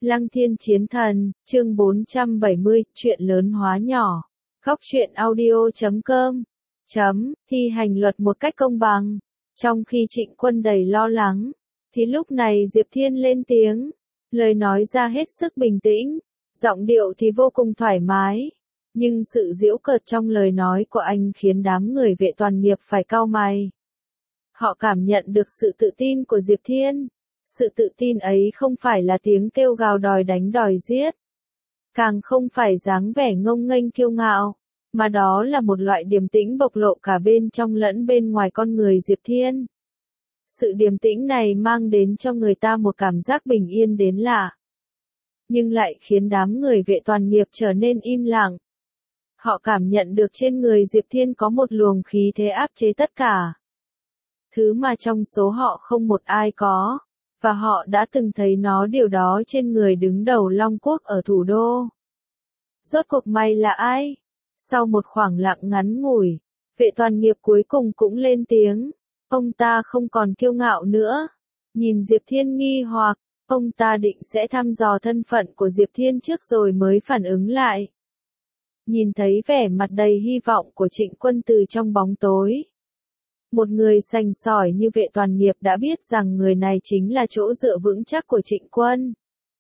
Lăng Thiên Chiến Thần, chương 470, chuyện lớn hóa nhỏ. Góc truyện audio.com. Thi hành luật một cách công bằng. Trong khi Trịnh Quân đầy lo lắng, thì lúc này Diệp Thiên lên tiếng. Lời nói ra hết sức bình tĩnh, giọng điệu thì vô cùng thoải mái. Nhưng sự giễu cợt trong lời nói của anh khiến đám người vệ toàn nghiệp phải cau mày. Họ cảm nhận được sự tự tin của Diệp Thiên. Sự tự tin ấy không phải là tiếng kêu gào đòi đánh đòi giết. Càng không phải dáng vẻ ngông nghênh kiêu ngạo, mà đó là một loại điềm tĩnh bộc lộ cả bên trong lẫn bên ngoài con người Diệp Thiên. Sự điềm tĩnh này mang đến cho người ta một cảm giác bình yên đến lạ. Nhưng lại khiến đám người vệ toàn nghiệp trở nên im lặng. Họ cảm nhận được trên người Diệp Thiên có một luồng khí thế áp chế tất cả. Thứ mà trong số họ không một ai có. Và họ đã từng thấy nó điều đó trên người đứng đầu Long Quốc ở thủ đô. Rốt cuộc mày là ai? Sau một khoảng lặng ngắn ngủi, vệ toàn nghiệp cuối cùng cũng lên tiếng. Ông ta không còn kiêu ngạo nữa. Nhìn Diệp Thiên nghi hoặc, ông ta định sẽ thăm dò thân phận của Diệp Thiên trước rồi mới phản ứng lại. Nhìn thấy vẻ mặt đầy hy vọng của Trịnh Quân từ trong bóng tối. Một người sành sỏi như vệ toàn nghiệp đã biết rằng người này chính là chỗ dựa vững chắc của Trịnh Quân.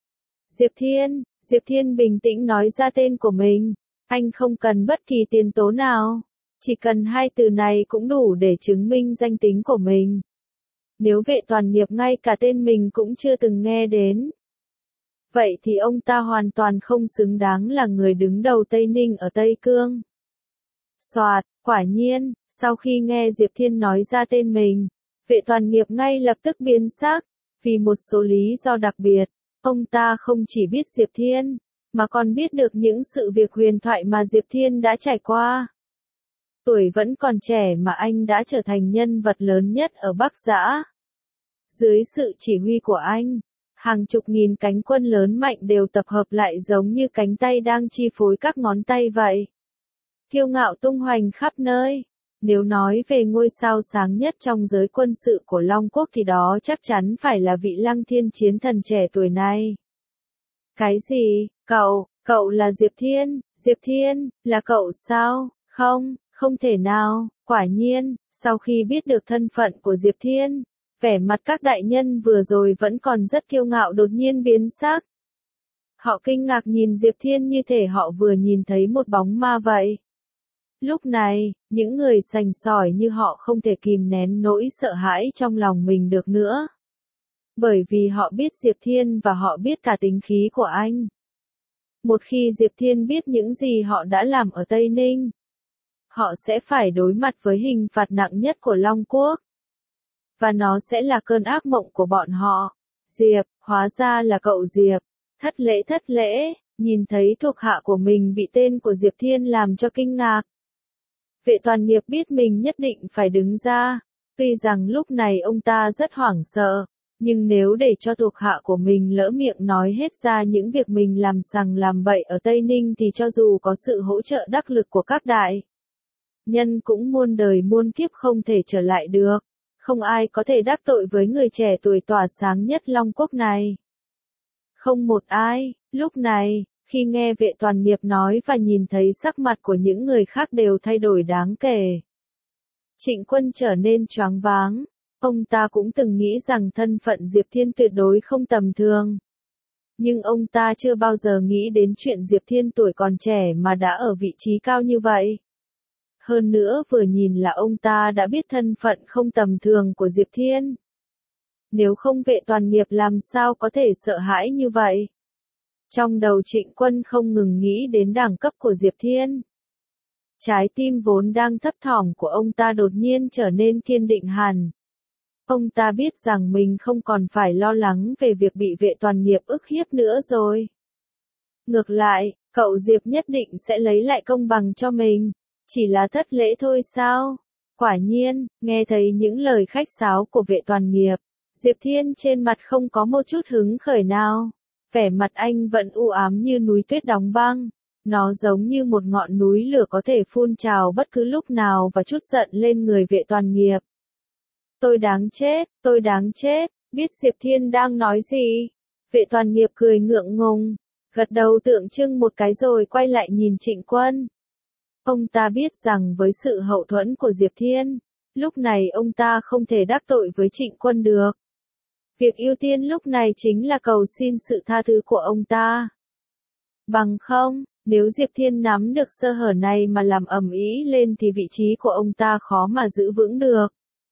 Diệp Thiên bình tĩnh nói ra tên của mình. Anh không cần bất kỳ tiền tố nào. Chỉ cần hai từ này cũng đủ để chứng minh danh tính của mình. Nếu vệ toàn nghiệp ngay cả tên mình cũng chưa từng nghe đến. Vậy thì ông ta hoàn toàn không xứng đáng là người đứng đầu Tây Ninh ở Tây Cương. Soạt, quả nhiên, sau khi nghe Diệp Thiên nói ra tên mình, vệ toàn nghiệp ngay lập tức biến sắc, vì một số lý do đặc biệt, ông ta không chỉ biết Diệp Thiên, mà còn biết được những sự việc huyền thoại mà Diệp Thiên đã trải qua. Tuổi vẫn còn trẻ mà anh đã trở thành nhân vật lớn nhất ở Bắc Giã. Dưới sự chỉ huy của anh, hàng chục nghìn cánh quân lớn mạnh đều tập hợp lại giống như cánh tay đang chi phối các ngón tay vậy. Kiêu ngạo tung hoành khắp nơi. Nếu nói về ngôi sao sáng nhất trong giới quân sự của Long Quốc thì đó chắc chắn phải là vị Lăng Thiên Chiến Thần trẻ tuổi này. Cái gì? Cậu là Diệp Thiên, là cậu sao? Không thể nào. Quả nhiên, sau khi biết được thân phận của Diệp Thiên, vẻ mặt các đại nhân vừa rồi vẫn còn rất kiêu ngạo đột nhiên biến sắc. Họ kinh ngạc nhìn Diệp Thiên như thể họ vừa nhìn thấy một bóng ma vậy. Lúc này, những người sành sỏi như họ không thể kìm nén nỗi sợ hãi trong lòng mình được nữa. Bởi vì họ biết Diệp Thiên và họ biết cả tính khí của anh. Một khi Diệp Thiên biết những gì họ đã làm ở Tây Ninh, họ sẽ phải đối mặt với hình phạt nặng nhất của Long Quốc. Và nó sẽ là cơn ác mộng của bọn họ. Diệp, hóa ra là cậu Diệp. Thất lễ, nhìn thấy thuộc hạ của mình bị tên của Diệp Thiên làm cho kinh ngạc. Vệ toàn nghiệp biết mình nhất định phải đứng ra, tuy rằng lúc này ông ta rất hoảng sợ, nhưng nếu để cho thuộc hạ của mình lỡ miệng nói hết ra những việc mình làm sằng làm bậy ở Tây Ninh thì cho dù có sự hỗ trợ đắc lực của các đại nhân cũng muôn đời muôn kiếp không thể trở lại được, không ai có thể đắc tội với người trẻ tuổi tỏa sáng nhất Long Quốc này. Không một ai, lúc này. Khi nghe vệ toàn nghiệp nói và nhìn thấy sắc mặt của những người khác đều thay đổi đáng kể. Trịnh Quân trở nên choáng váng. Ông ta cũng từng nghĩ rằng thân phận Diệp Thiên tuyệt đối không tầm thường. Nhưng ông ta chưa bao giờ nghĩ đến chuyện Diệp Thiên tuổi còn trẻ mà đã ở vị trí cao như vậy. Hơn nữa vừa nhìn là ông ta đã biết thân phận không tầm thường của Diệp Thiên. Nếu không vệ toàn nghiệp làm sao có thể sợ hãi như vậy? Trong đầu Trịnh Quân không ngừng nghĩ đến đẳng cấp của Diệp Thiên. Trái tim vốn đang thấp thỏm của ông ta đột nhiên trở nên kiên định hẳn. Ông ta biết rằng mình không còn phải lo lắng về việc bị vệ toàn nghiệp ức hiếp nữa rồi. Ngược lại, cậu Diệp nhất định sẽ lấy lại công bằng cho mình. Chỉ là thất lễ thôi sao? Quả nhiên, nghe thấy những lời khách sáo của vệ toàn nghiệp, Diệp Thiên trên mặt không có một chút hứng khởi nào. Vẻ mặt anh vẫn u ám như núi tuyết đóng băng. Nó giống như một ngọn núi lửa có thể phun trào bất cứ lúc nào và trút giận lên người vệ toàn nghiệp. Tôi đáng chết, biết Diệp Thiên đang nói gì. Vệ Toàn Nghiệp cười ngượng ngùng, gật đầu tượng trưng một cái rồi quay lại nhìn Trịnh Quân. Ông ta biết rằng với sự hậu thuẫn của Diệp Thiên, lúc này ông ta không thể đắc tội với Trịnh Quân được. Việc ưu tiên lúc này chính là cầu xin sự tha thứ của ông ta. Bằng không, nếu Diệp Thiên nắm được sơ hở này mà làm ầm ĩ lên thì vị trí của ông ta khó mà giữ vững được.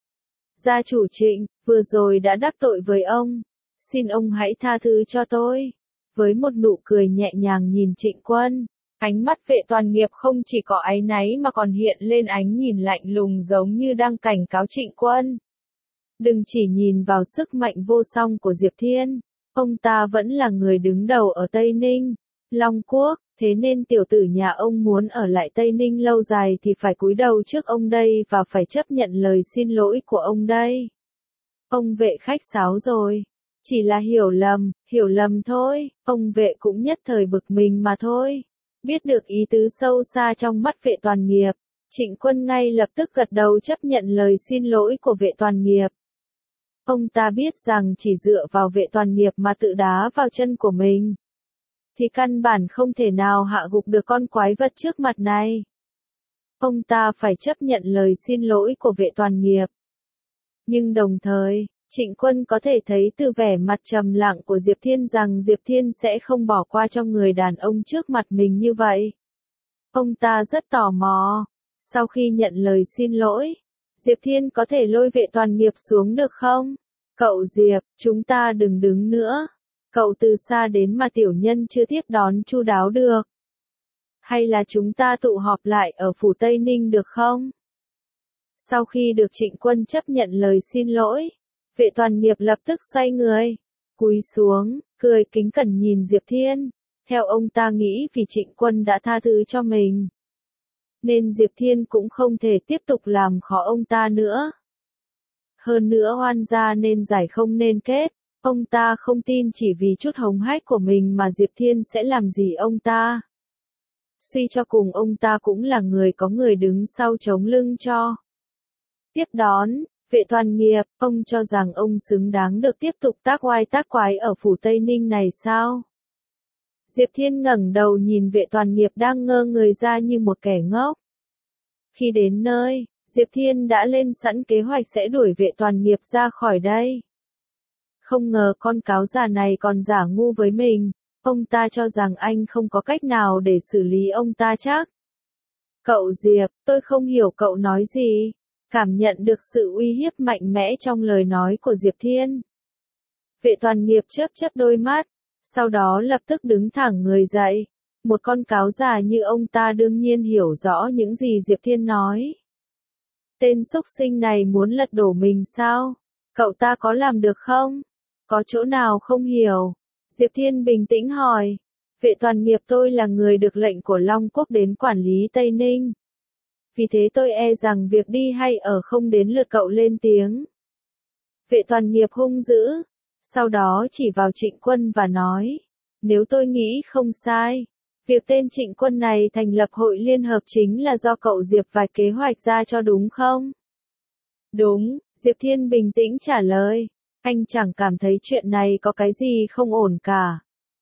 Gia chủ Trịnh, vừa rồi đã đắc tội với ông. Xin ông hãy tha thứ cho tôi. Với một nụ cười nhẹ nhàng nhìn Trịnh Quân, ánh mắt Vệ Toàn Nghiệp không chỉ có áy náy mà còn hiện lên ánh nhìn lạnh lùng giống như đang cảnh cáo Trịnh Quân. Đừng chỉ nhìn vào sức mạnh vô song của Diệp Thiên, ông ta vẫn là người đứng đầu ở Tây Ninh, Long Quốc, thế nên tiểu tử nhà ông muốn ở lại Tây Ninh lâu dài thì phải cúi đầu trước ông đây và phải chấp nhận lời xin lỗi của ông đây. Ông Vệ khách sáo rồi. Chỉ là hiểu lầm thôi, ông Vệ cũng nhất thời bực mình mà thôi. Biết được ý tứ sâu xa trong mắt Vệ Toàn Nghiệp, Trịnh Quân ngay lập tức gật đầu chấp nhận lời xin lỗi của Vệ Toàn Nghiệp. Ông ta biết rằng chỉ dựa vào Vệ Toàn Nghiệp mà tự đá vào chân của mình, thì căn bản không thể nào hạ gục được con quái vật trước mặt này. Ông ta phải chấp nhận lời xin lỗi của Vệ Toàn Nghiệp. Nhưng đồng thời, Trịnh Quân có thể thấy từ vẻ mặt trầm lặng của Diệp Thiên rằng Diệp Thiên sẽ không bỏ qua cho người đàn ông trước mặt mình như vậy. Ông ta rất tò mò. Sau khi nhận lời xin lỗi, Diệp Thiên có thể lôi Vệ Toàn Nghiệp xuống được không? Cậu Diệp, chúng ta đừng đứng nữa. Cậu từ xa đến mà tiểu nhân chưa tiếp đón chu đáo được. Hay là chúng ta tụ họp lại ở phủ Tây Ninh được không? Sau khi được Trịnh Quân chấp nhận lời xin lỗi, Vệ Toàn Nghiệp lập tức xoay người, cúi xuống, cười kính cẩn nhìn Diệp Thiên. Theo ông ta nghĩ vì Trịnh Quân đã tha thứ cho mình, nên Diệp Thiên cũng không thể tiếp tục làm khó ông ta nữa. Hơn nữa oan gia nên giải không nên kết, ông ta không tin chỉ vì chút hống hách của mình mà Diệp Thiên sẽ làm gì ông ta. Suy cho cùng ông ta cũng là người có người đứng sau chống lưng cho. Tiếp đón, Vệ Toàn Nghiệp, ông cho rằng ông xứng đáng được tiếp tục tác oai tác quái ở phủ Tây Ninh này sao? Diệp Thiên ngẩng đầu nhìn Vệ Toàn Nghiệp đang ngơ người ra như một kẻ ngốc. Khi đến nơi, Diệp Thiên đã lên sẵn kế hoạch sẽ đuổi Vệ Toàn Nghiệp ra khỏi đây. Không ngờ con cáo già này còn giả ngu với mình, ông ta cho rằng anh không có cách nào để xử lý ông ta chắc. Cậu Diệp, tôi không hiểu cậu nói gì. Cảm nhận được sự uy hiếp mạnh mẽ trong lời nói của Diệp Thiên. Vệ Toàn Nghiệp chớp chớp đôi mắt, sau đó lập tức đứng thẳng người dậy. Một con cáo già như ông ta đương nhiên hiểu rõ những gì Diệp Thiên nói. Tên xúc sinh này muốn lật đổ mình sao? Cậu ta có làm được không? Có chỗ nào không hiểu? Diệp Thiên bình tĩnh hỏi. Vệ Toàn Nghiệp, tôi là người được lệnh của Long Quốc đến quản lý Tây Ninh. Vì thế tôi e rằng việc đi hay ở không đến lượt cậu lên tiếng. Vệ Toàn Nghiệp hung dữ, sau đó chỉ vào Trịnh Quân và nói, nếu tôi nghĩ không sai, việc tên Trịnh Quân này thành lập hội liên hợp chính là do cậu Diệp vạch kế hoạch ra cho đúng không? Đúng, Diệp Thiên bình tĩnh trả lời, anh chẳng cảm thấy chuyện này có cái gì không ổn cả.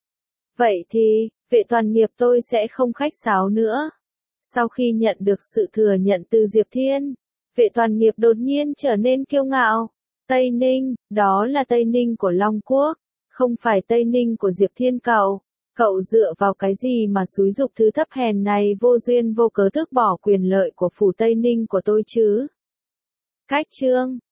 Vậy thì, Vệ Toàn Nghiệp, tôi sẽ không khách sáo nữa. Sau khi nhận được sự thừa nhận từ Diệp Thiên, Vệ Toàn Nghiệp đột nhiên trở nên kiêu ngạo. Tây Ninh, đó là Tây Ninh của Long Quốc, không phải Tây Ninh của Diệp Thiên cậu. Cậu dựa vào cái gì mà xúi giục thứ thấp hèn này vô duyên vô cớ tước bỏ quyền lợi của phủ Tây Ninh của tôi chứ? Cách chương